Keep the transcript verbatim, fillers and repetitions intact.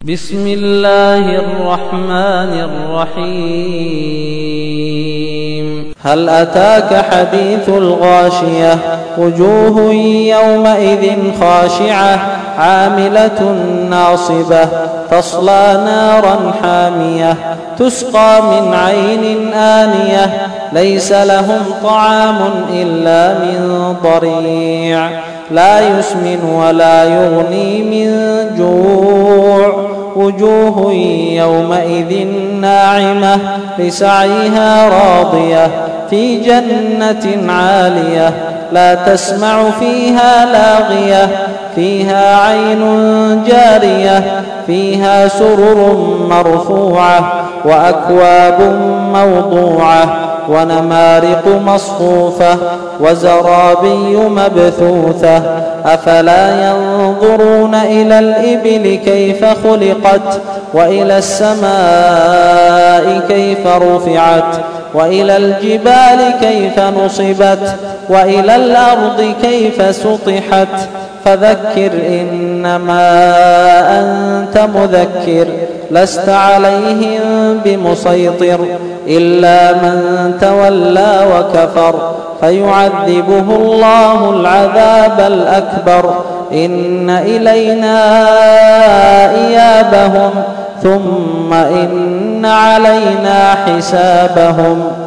بسم الله الرحمن الرحيم. هل أتاك حديث الغاشية؟ وجوه يومئذ خاشعة عاملة ناصبة تصلى نارا حامية تسقى من عين آنية ليس لهم طعام إلا من ضريع لا يسمن ولا يغني من جوع. وجوه يومئذ ناعمة لسعيها راضية في جنة عالية لا تسمع فيها لاغية فيها عين جارية فيها سرر مرفوعة وأكواب موضوعة ونمارق مصفوفة وزرابي مبثوثة. أفلا ينظرون إلى الإبل كيف خلقت وإلى السماء كيف رفعت وإلى الجبال كيف نصبت وإلى الأرض كيف سطحت. فذكر إنما أنت مذكر لست عليهم بمسيطر إلا من تولى وكفر فيعذبه الله العذاب الأكبر. إن إلينا إيابهم ثم إن علينا حسابهم.